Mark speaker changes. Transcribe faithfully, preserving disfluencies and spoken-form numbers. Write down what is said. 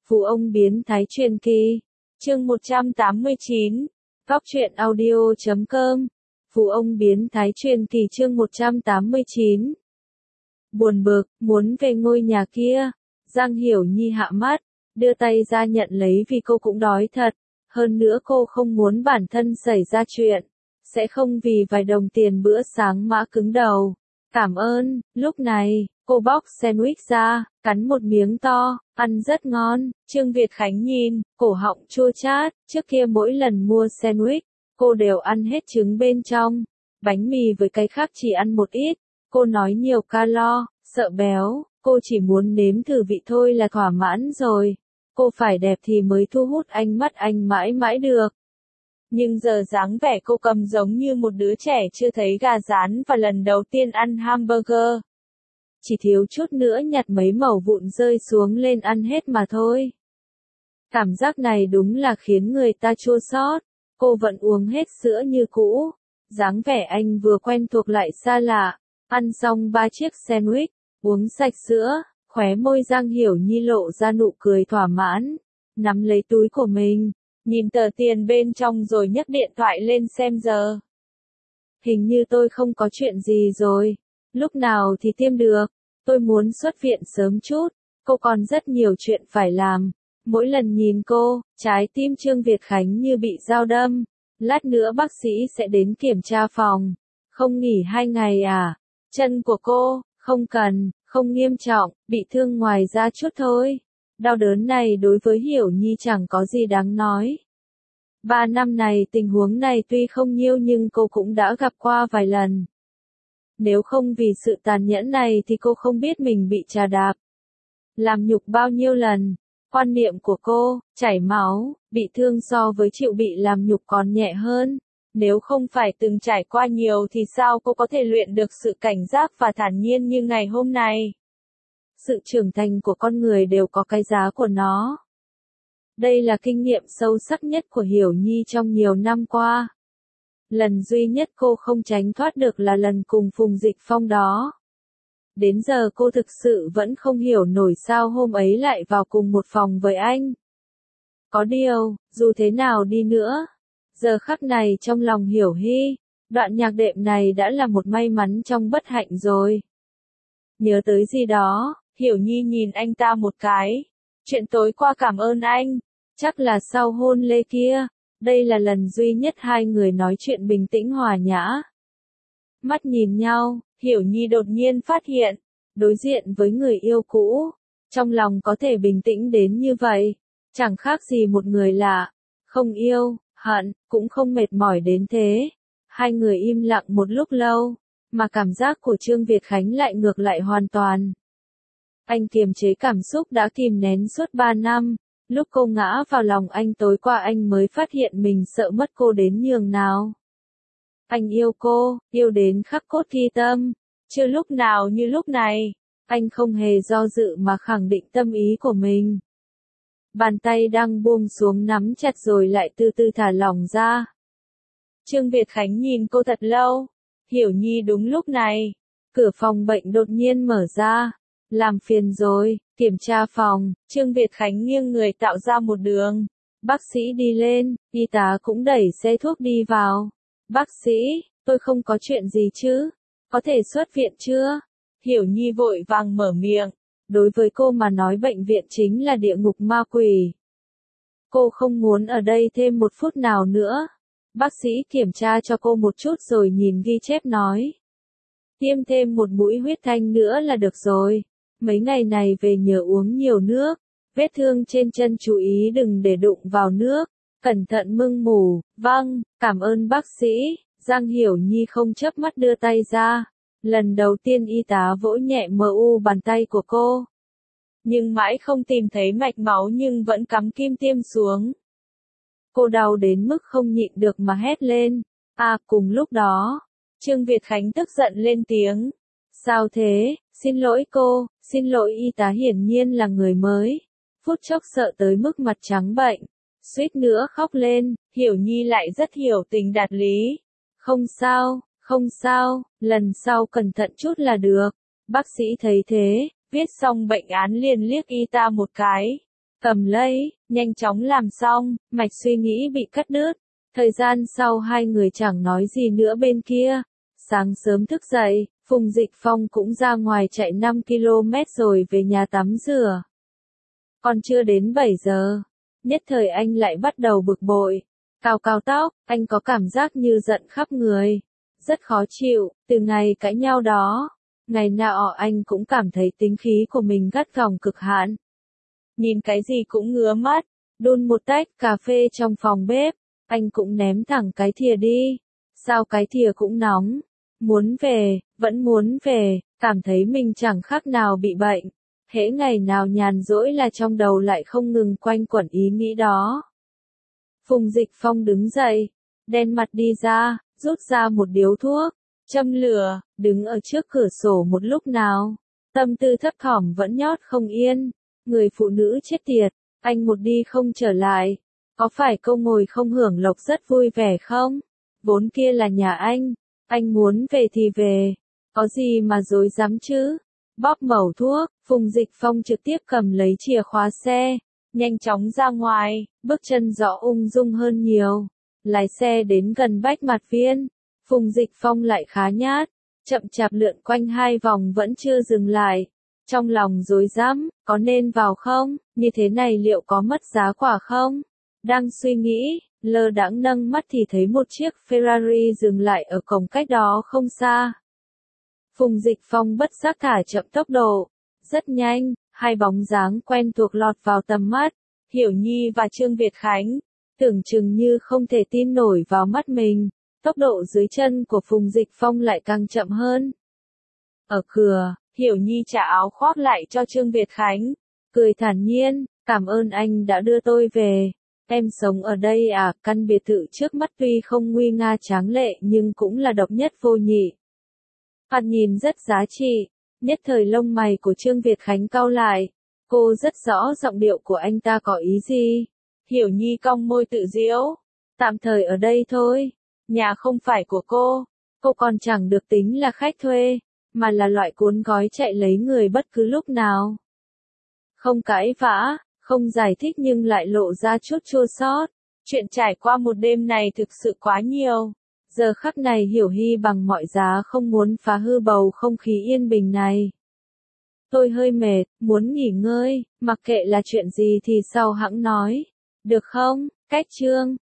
Speaker 1: Phú ông biến thái truyền kỳ. Chương một trăm tám mươi chín. Góc truyện audio chấm com. Phú ông biến thái truyền kỳ chương một trăm tám mươi chín. Buồn bực, muốn về ngôi nhà kia. Giang Hiểu Nhi hạ mắt, đưa tay ra nhận lấy vì cô cũng đói thật. Hơn nữa cô không muốn bản thân xảy ra chuyện. Sẽ không vì vài đồng tiền bữa sáng mà cứng đầu. Cảm ơn, lúc này, cô bóc sandwich ra, cắn một miếng to, ăn rất ngon. Trương Việt Khánh nhìn, cổ họng chua chát, trước kia mỗi lần mua sandwich, cô đều ăn hết trứng bên trong. Bánh mì với cái khác chỉ ăn một ít, cô nói nhiều calo, sợ béo, cô chỉ muốn nếm thử vị thôi là thỏa mãn rồi. Cô phải đẹp thì mới thu hút ánh mắt anh mãi mãi được. Nhưng giờ dáng vẻ cô cầm giống như một đứa trẻ chưa thấy gà rán và lần đầu tiên ăn hamburger. Chỉ thiếu chút nữa nhặt mấy mẩu vụn rơi xuống lên ăn hết mà thôi. Cảm giác này đúng là khiến người ta chua xót. Cô vẫn uống hết sữa như cũ. Dáng vẻ anh vừa quen thuộc lại xa lạ. Ăn xong ba chiếc sandwich, uống sạch sữa, khóe môi Giang Hiểu Nhi lộ ra nụ cười thỏa mãn. Nắm lấy túi của mình, nhìn tờ tiền bên trong rồi nhấc điện thoại lên xem giờ. Hình như tôi không có chuyện gì rồi. Lúc nào thì tiêm được? Tôi muốn xuất viện sớm chút. Cô còn rất nhiều chuyện phải làm. Mỗi lần nhìn cô, trái tim Trương Việt Khánh như bị dao đâm. Lát nữa bác sĩ sẽ đến kiểm tra phòng. Không nghỉ hai ngày à? Chân của cô, không cần, không nghiêm trọng, bị thương ngoài da chút thôi. Đau đớn này đối với Hiểu Nhi chẳng có gì đáng nói. Ba năm này tình huống này tuy không nhiều nhưng cô cũng đã gặp qua vài lần. Nếu không vì sự tàn nhẫn này thì cô không biết mình bị trà đạp. Làm nhục bao nhiêu lần. Quan niệm của cô, chảy máu, bị thương so với chịu bị làm nhục còn nhẹ hơn. Nếu không phải từng trải qua nhiều thì sao cô có thể luyện được sự cảnh giác và thản nhiên như ngày hôm nay. Sự trưởng thành của con người đều có cái giá của nó. Đây là kinh nghiệm sâu sắc nhất của Hiểu Nhi trong nhiều năm qua. Lần duy nhất cô không tránh thoát được là lần cùng Phùng Dịch Phong đó. Đến giờ cô thực sự vẫn không hiểu nổi sao hôm ấy lại vào cùng một phòng với anh. Có điều, dù thế nào đi nữa, giờ khắc này trong lòng Hiểu Hy, đoạn nhạc đệm này đã là một may mắn trong bất hạnh rồi. Nhớ tới gì đó, Hiểu Nhi nhìn anh ta một cái. Chuyện tối qua cảm ơn anh, chắc là sau hôn lễ kia. Đây là lần duy nhất hai người nói chuyện bình tĩnh hòa nhã. Mắt nhìn nhau, Hiểu Nhi đột nhiên phát hiện, đối diện với người yêu cũ, trong lòng có thể bình tĩnh đến như vậy, chẳng khác gì một người lạ, không yêu, hận, cũng không mệt mỏi đến thế. Hai người im lặng một lúc lâu, mà cảm giác của Trương Việt Khánh lại ngược lại hoàn toàn. Anh kiềm chế cảm xúc đã kìm nén suốt ba năm. Lúc cô ngã vào lòng anh tối qua anh mới phát hiện mình sợ mất cô đến nhường nào. Anh yêu cô, yêu đến khắc cốt ghi tâm. Chưa lúc nào như lúc này, anh không hề do dự mà khẳng định tâm ý của mình. Bàn tay đang buông xuống nắm chặt rồi lại từ từ thả lỏng ra. Trương Việt Khánh nhìn cô thật lâu. Hiểu Nhi đúng lúc này, cửa phòng bệnh đột nhiên mở ra. Làm phiền rồi, kiểm tra phòng, Trương Việt Khánh nghiêng người tạo ra một đường. Bác sĩ đi lên, y tá cũng đẩy xe thuốc đi vào. Bác sĩ, tôi không có chuyện gì chứ? Có thể xuất viện chưa? Hiểu Nhi vội vàng mở miệng. Đối với cô mà nói bệnh viện chính là địa ngục ma quỷ. Cô không muốn ở đây thêm một phút nào nữa. Bác sĩ kiểm tra cho cô một chút rồi nhìn ghi chép nói. Tiêm thêm một mũi huyết thanh nữa là được rồi. Mấy ngày này về nhớ uống nhiều nước. Vết thương trên chân chú ý đừng để đụng vào nước. Cẩn thận mưng mủ. Vâng, cảm ơn bác sĩ. Giang Hiểu Nhi không chớp mắt đưa tay ra. Lần đầu tiên y tá vỗ nhẹ mờ u bàn tay của cô. Nhưng mãi không tìm thấy mạch máu nhưng vẫn cắm kim tiêm xuống. Cô đau đến mức không nhịn được mà hét lên. À, cùng lúc đó, Trương Việt Khánh tức giận lên tiếng. Sao thế? Xin lỗi cô, xin lỗi y tá hiển nhiên là người mới. Phút chốc sợ tới mức mặt trắng bệnh. Suýt nữa khóc lên, Hiểu Nhi lại rất hiểu tình đạt lý. Không sao, không sao, lần sau cẩn thận chút là được. Bác sĩ thấy thế, viết xong bệnh án liền liếc y ta một cái. cầm lấy, nhanh chóng làm xong, mạch suy nghĩ bị cắt đứt. Thời gian sau hai người chẳng nói gì nữa bên kia. Sáng sớm thức dậy, Phùng Dịch Phong cũng ra ngoài chạy năm ki lô mét rồi về nhà tắm rửa. Còn chưa đến bảy giờ, nhất thời anh lại bắt đầu bực bội. Cào cào tóc, anh có cảm giác như giận khắp người. Rất khó chịu, từ ngày cãi nhau đó. Ngày nào anh cũng cảm thấy tính khí của mình gắt gỏng cực hạn. Nhìn cái gì cũng ngứa mắt, đun một tách cà phê trong phòng bếp, anh cũng ném thẳng cái thìa đi. Sao cái thìa cũng nóng, muốn về, vẫn muốn về, cảm thấy mình chẳng khác nào bị bệnh. Hễ ngày nào nhàn rỗi là trong đầu lại không ngừng quanh quẩn ý nghĩ đó. Phùng Dịch Phong đứng dậy, đen mặt đi ra, rút ra một điếu thuốc, châm lửa, đứng ở trước cửa sổ một lúc nào. Tâm tư thấp thỏm vẫn nhót không yên. Người phụ nữ chết tiệt, anh một đi không trở lại. Có phải câu ngồi không hưởng lộc rất vui vẻ không? Vốn kia là nhà anh, anh muốn về thì về. Có gì mà dối dám chứ? Bóp mẩu thuốc, Phùng Dịch Phong trực tiếp cầm lấy chìa khóa xe, nhanh chóng ra ngoài, bước chân rõ ung dung hơn nhiều. Lái xe đến gần Bách Mạt Viên, Phùng Dịch Phong lại khá nhát, chậm chạp lượn quanh hai vòng vẫn chưa dừng lại. Trong lòng rối rắm, có nên vào không, như thế này liệu có mất giá quả không? Đang suy nghĩ, lơ đãng nâng mắt thì thấy một chiếc Ferrari dừng lại ở cổng cách đó không xa. Phùng Dịch Phong bất giác thả chậm tốc độ. Rất nhanh, hai bóng dáng quen thuộc lọt vào tầm mắt, Hiểu Nhi và Trương Việt Khánh. Tưởng chừng như không thể tin nổi vào mắt mình, tốc độ dưới chân của Phùng Dịch Phong lại càng chậm hơn. Ở cửa, Hiểu Nhi trả áo khoác lại cho Trương Việt Khánh, cười thản nhiên, cảm ơn anh đã đưa tôi về. Em sống ở đây à, căn biệt thự trước mắt tuy không nguy nga tráng lệ nhưng cũng là độc nhất vô nhị. Thoạt nhìn rất giá trị, nhất thời lông mày của Trương Việt Khánh cau lại. Cô rất rõ giọng điệu của anh ta có ý gì. Hiểu Nhi cong môi tự giễu. Tạm thời ở đây thôi, nhà không phải của cô, cô còn chẳng được tính là khách thuê, mà là loại cuốn gói chạy lấy người bất cứ lúc nào. Không cãi vã, không giải thích nhưng lại lộ ra chút chua xót. Chuyện trải qua một đêm này thực sự quá nhiều. Giờ khắc này Hiểu Hy bằng mọi giá không muốn phá hư bầu không khí yên bình này. Tôi hơi mệt, muốn nghỉ ngơi, mặc kệ là chuyện gì thì sau hẵng nói. Được không? Cách chương